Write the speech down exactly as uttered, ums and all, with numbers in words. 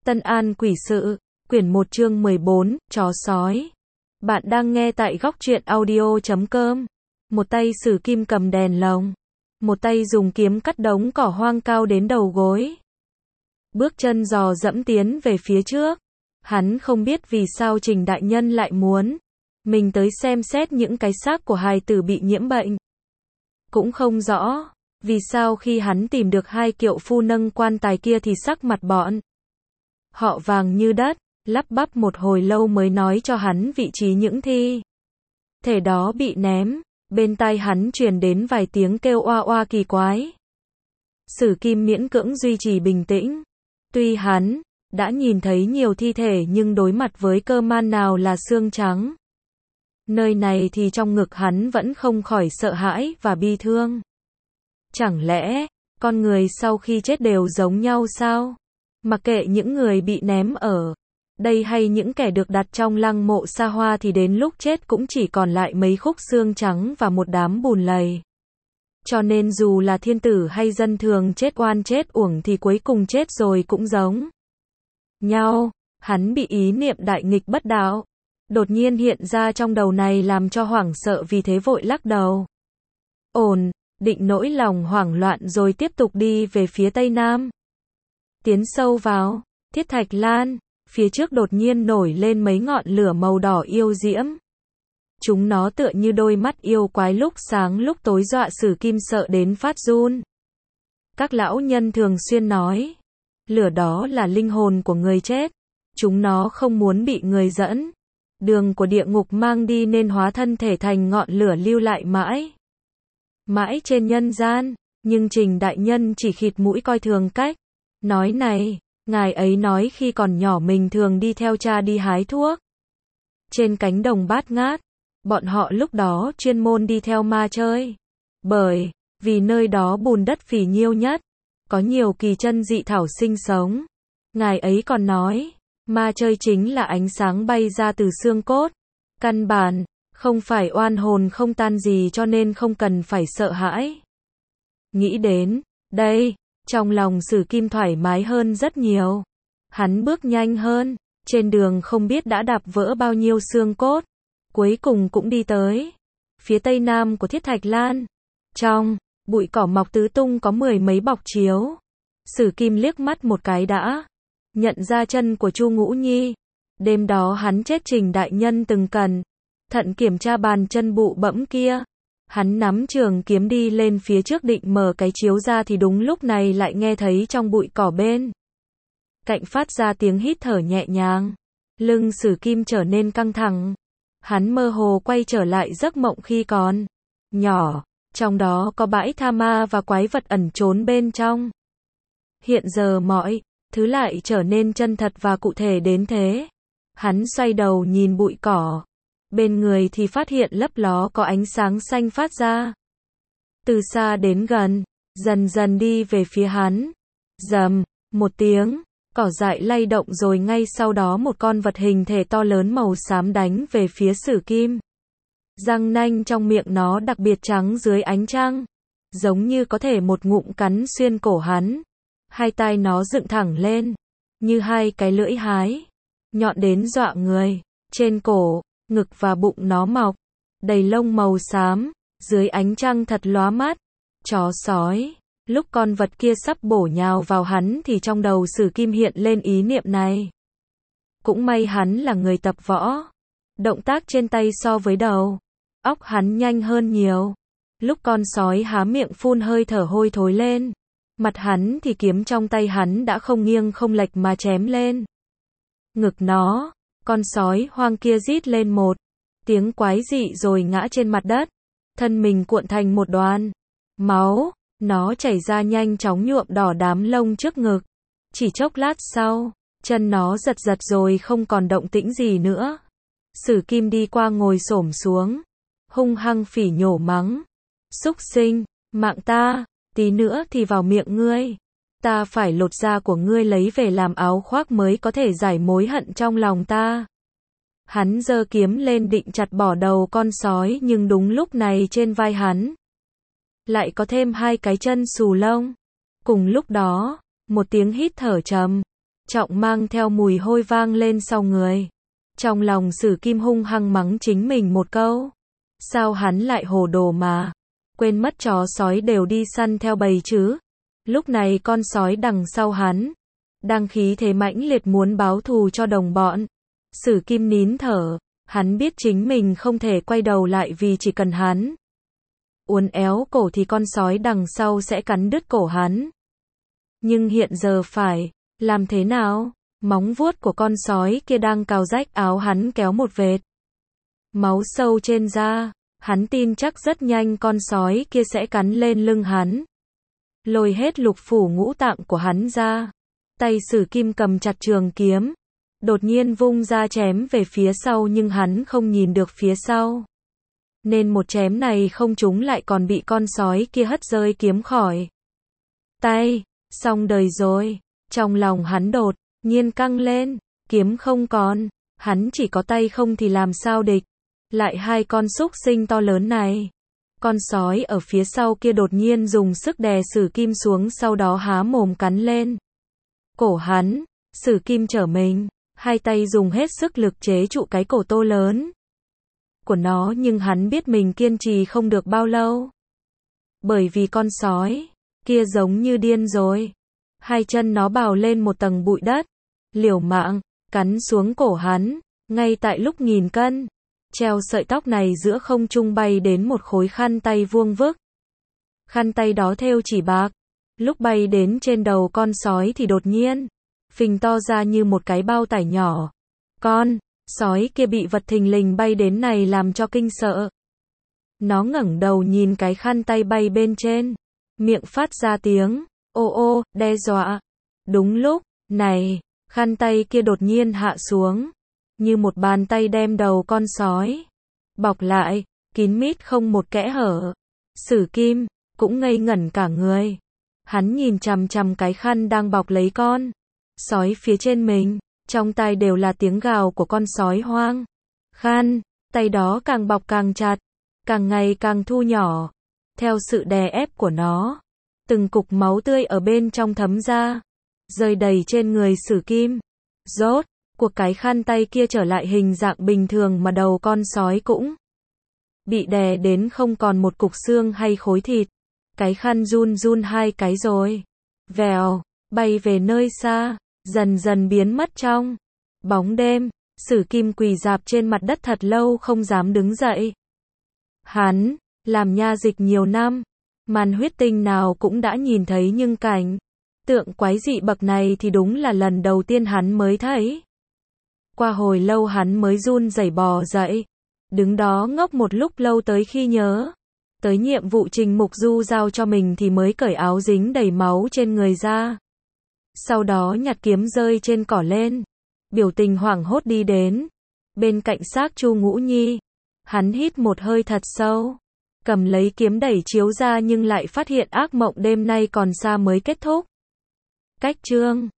Tân An Quỷ Sự, quyển một chương mười bốn, Chó Sói. Bạn đang nghe tại góc truyện audio chấm com. Một tay Sử Kim cầm đèn lồng, một tay dùng kiếm cắt đống cỏ hoang cao đến đầu gối. Bước chân dò dẫm tiến về phía trước. Hắn không biết vì sao Trình đại nhân lại muốn mình tới xem xét những cái xác của hài tử bị nhiễm bệnh. Cũng không rõ vì sao khi hắn tìm được hai kiệu phu nâng quan tài kia thì sắc mặt bọn họ vàng như đất, lắp bắp một hồi lâu mới nói cho hắn vị trí những thi thể đó bị ném. Bên tai hắn truyền đến vài tiếng kêu oa oa kỳ quái. Sử Kim miễn cưỡng duy trì bình tĩnh. Tuy hắn đã nhìn thấy nhiều thi thể nhưng đối mặt với cơ man nào là xương trắng nơi này thì trong ngực hắn vẫn không khỏi sợ hãi và bi thương. Chẳng lẽ con người sau khi chết đều giống nhau sao? Mặc kệ những người bị ném ở đây hay những kẻ được đặt trong lăng mộ xa hoa thì đến lúc chết cũng chỉ còn lại mấy khúc xương trắng và một đám bùn lầy. Cho nên dù là thiên tử hay dân thường chết oan chết uổng thì cuối cùng chết rồi cũng giống nhau. Hắn bị ý niệm đại nghịch bất đạo đột nhiên hiện ra trong đầu này làm cho hoảng sợ, vì thế vội lắc đầu. Ổn định nỗi lòng hoảng loạn rồi tiếp tục đi về phía tây nam. Tiến sâu vào Thiết Thạch Lan, phía trước đột nhiên nổi lên mấy ngọn lửa màu đỏ yêu diễm. Chúng nó tựa như đôi mắt yêu quái lúc sáng lúc tối, dọa Sử Kim sợ đến phát run. Các lão nhân thường xuyên nói, lửa đó là linh hồn của người chết. Chúng nó không muốn bị người dẫn đường của địa ngục mang đi nên hóa thân thể thành ngọn lửa lưu lại mãi mãi trên nhân gian. Nhưng Trình đại nhân chỉ khịt mũi coi thường cách nói này. Ngài ấy nói khi còn nhỏ mình thường đi theo cha đi hái thuốc trên cánh đồng bát ngát. Bọn họ lúc đó chuyên môn đi theo ma chơi, bởi vì nơi đó bùn đất phì nhiêu nhất, có nhiều kỳ chân dị thảo sinh sống. Ngài ấy còn nói, ma chơi chính là ánh sáng bay ra từ xương cốt, căn bản không phải oan hồn không tan gì, cho nên không cần phải sợ hãi. Nghĩ đến đây, trong lòng Sử Kim thoải mái hơn rất nhiều. Hắn bước nhanh hơn, trên đường không biết đã đạp vỡ bao nhiêu xương cốt, cuối cùng cũng đi tới phía tây nam của Thiết Thạch Lan. Trong bụi cỏ mọc tứ tung có mười mấy bọc chiếu. Sử Kim liếc mắt một cái đã nhận ra chân của Chu Ngũ Nhi. Đêm đó hắn chết Trình đại nhân từng cẩn thận kiểm tra bàn chân bụ bẫm kia. Hắn nắm trường kiếm đi lên phía trước định mở cái chiếu ra thì đúng lúc này lại nghe thấy trong bụi cỏ bên cạnh phát ra tiếng hít thở nhẹ nhàng. Lưng Sử Kim trở nên căng thẳng. Hắn mơ hồ quay trở lại giấc mộng khi còn nhỏ, trong đó có bãi tha ma và quái vật ẩn trốn bên trong. Hiện giờ mọi thứ lại trở nên chân thật và cụ thể đến thế. Hắn xoay đầu nhìn bụi cỏ bên người thì phát hiện lấp ló có ánh sáng xanh phát ra từ xa đến gần, dần dần đi về phía hắn. Rầm một tiếng, cỏ dại lay động rồi ngay sau đó một con vật hình thể to lớn màu xám đánh về phía Sử Kim. Răng nanh trong miệng nó đặc biệt trắng dưới ánh trăng, giống như có thể một ngụm cắn xuyên cổ hắn. Hai tai nó dựng thẳng lên, như hai cái lưỡi hái, nhọn đến dọa người. Trên cổ, ngực và bụng nó mọc đầy lông màu xám, dưới ánh trăng thật lóa mắt. Chó sói. Lúc con vật kia sắp bổ nhào vào hắn thì trong đầu Sử Kim hiện lên ý niệm này. Cũng may hắn là người tập võ. Động tác trên tay so với đầu óc hắn nhanh hơn nhiều. Lúc con sói há miệng phun hơi thở hôi thối lên mặt hắn thì kiếm trong tay hắn đã không nghiêng không lệch mà chém lên ngực nó. Con sói hoang kia rít lên một tiếng quái dị rồi ngã trên mặt đất, thân mình cuộn thành một đoàn máu. Nó chảy ra nhanh chóng nhuộm đỏ đám lông trước ngực. Chỉ chốc lát sau, chân nó giật giật rồi không còn động tĩnh gì nữa. Sử Kim đi qua ngồi xổm xuống, hung hăng phỉ nhổ mắng. Súc sinh, mạng ta, tí nữa thì vào miệng ngươi. Ta phải lột da của ngươi lấy về làm áo khoác mới có thể giải mối hận trong lòng ta. Hắn giơ kiếm lên định chặt bỏ đầu con sói, nhưng đúng lúc này trên vai hắn lại có thêm hai cái chân xù lông. Cùng lúc đó, một tiếng hít thở trầm trọng mang theo mùi hôi vang lên sau người. Trong lòng Sử Kim hung hăng mắng chính mình một câu. Sao hắn lại hồ đồ mà, quên mất chó sói đều đi săn theo bầy chứ. Lúc này con sói đằng sau hắn, đang khí thế mãnh liệt muốn báo thù cho đồng bọn. Sử Kim nín thở, hắn biết chính mình không thể quay đầu lại vì chỉ cần hắn uốn éo cổ thì con sói đằng sau sẽ cắn đứt cổ hắn. Nhưng hiện giờ phải làm thế nào? Móng vuốt của con sói kia đang cào rách áo hắn kéo một vệt máu sâu trên da. Hắn tin chắc rất nhanh con sói kia sẽ cắn lên lưng hắn, lôi hết lục phủ ngũ tạng của hắn ra. Tay Sử Kim cầm chặt trường kiếm, đột nhiên vung ra chém về phía sau, nhưng hắn không nhìn được phía sau, nên một chém này không trúng lại còn bị con sói kia hất rơi kiếm khỏi tay. Xong đời rồi. Trong lòng hắn đột nhiên căng lên, kiếm không còn, hắn chỉ có tay không thì làm sao địch lại hai con súc sinh to lớn này. Con sói ở phía sau kia đột nhiên dùng sức đè Sử Kim xuống, sau đó há mồm cắn lên cổ hắn. Sử Kim trở mình, hai tay dùng hết sức lực chế trụ cái cổ to lớn của nó, nhưng hắn biết mình kiên trì không được bao lâu, bởi vì con sói kia giống như điên rồi. Hai chân nó bào lên một tầng bụi đất, liều mạng cắn xuống cổ hắn. Ngay tại lúc nghìn cân treo sợi tóc này giữa không trung bay đến một khối khăn tay vuông vức. Khăn tay đó thêu chỉ bạc, lúc bay đến trên đầu con sói thì đột nhiên phình to ra như một cái bao tải nhỏ. Con sói kia bị vật thình lình bay đến này làm cho kinh sợ. Nó ngẩng đầu nhìn cái khăn tay bay bên trên, miệng phát ra tiếng ô ô, đe dọa. Đúng lúc này, khăn tay kia đột nhiên hạ xuống, như một bàn tay đem đầu con sói bọc lại, kín mít không một kẽ hở. Sử Kim cũng ngây ngẩn cả người. Hắn nhìn chằm chằm cái khăn đang bọc lấy con sói phía trên mình, trong tai đều là tiếng gào của con sói hoang. Khăn tay đó càng bọc càng chặt, càng ngày càng thu nhỏ. Theo sự đè ép của nó, từng cục máu tươi ở bên trong thấm ra, rơi đầy trên người Sử Kim. Rốt cuộc cái khăn tay kia trở lại hình dạng bình thường, mà đầu con sói cũng bị đè đến không còn một cục xương hay khối thịt. Cái khăn run run hai cái rồi vèo bay về nơi xa, dần dần biến mất trong bóng đêm. Sử Kim quỳ rạp trên mặt đất thật lâu không dám đứng dậy. Hắn làm nha dịch nhiều năm, màn huyết tinh nào cũng đã nhìn thấy, nhưng cảnh tượng quái dị bậc này thì đúng là lần đầu tiên hắn mới thấy. Qua hồi lâu hắn mới run rẩy bò dậy, đứng đó ngốc một lúc lâu, tới khi nhớ tới nhiệm vụ Trình Mục Du giao cho mình thì mới cởi áo dính đầy máu trên người ra. Sau đó nhặt kiếm rơi trên cỏ lên, biểu tình hoảng hốt đi đến bên cạnh xác Chu Ngũ Nhi. Hắn hít một hơi thật sâu, cầm lấy kiếm đẩy chiếu ra, nhưng lại phát hiện ác mộng đêm nay còn xa mới kết thúc. Cách chương